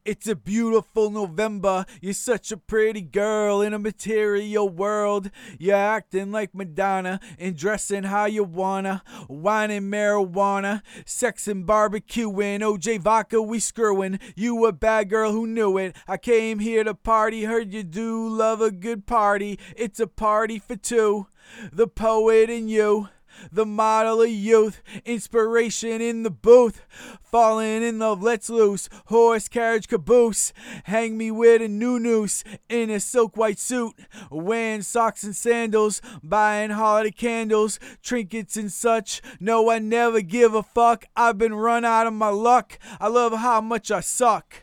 It's a beautiful November. You're such a pretty girl in a material world. You're acting like Madonna and dressing how you wanna. Wine and marijuana, sex and barbecuing. OJ vodka, we screwing. You a bad girl who knew it. I came here to party, heard you do love a good party. It's a party for two, the poet and you. The model of youth, inspiration in the booth. Falling in love, let's loose. Horse, carriage, caboose. Hang me with a new noose in a silk white suit. Wearing socks and sandals. Buying holiday candles, trinkets and such. No, I never give a fuck. I've been run out of my luck. I love how much I suck.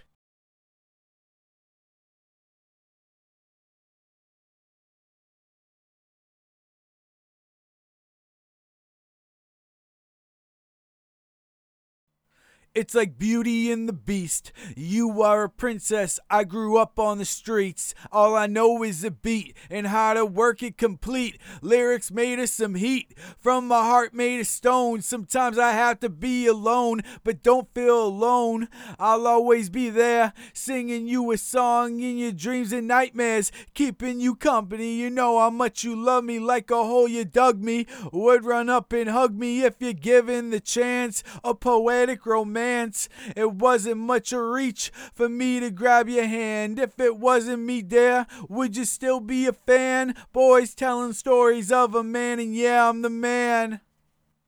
It's like Beauty and the Beast. You are a princess. I grew up on the streets. All I know is a beat and how to work it complete. Lyrics made of some heat. From my heart made of stone. Sometimes I have to be alone, but don't feel alone. I'll always be there, singing you a song in your dreams and nightmares, keeping you company. You know how much you love me, like a hole you dug me. Would run up and hug me if you're given the chance. A poetic romance. It wasn't much a reach for me to grab your hand. If it wasn't me there, would you still be a fan? Boys telling stories of a man, and yeah, I'm the man.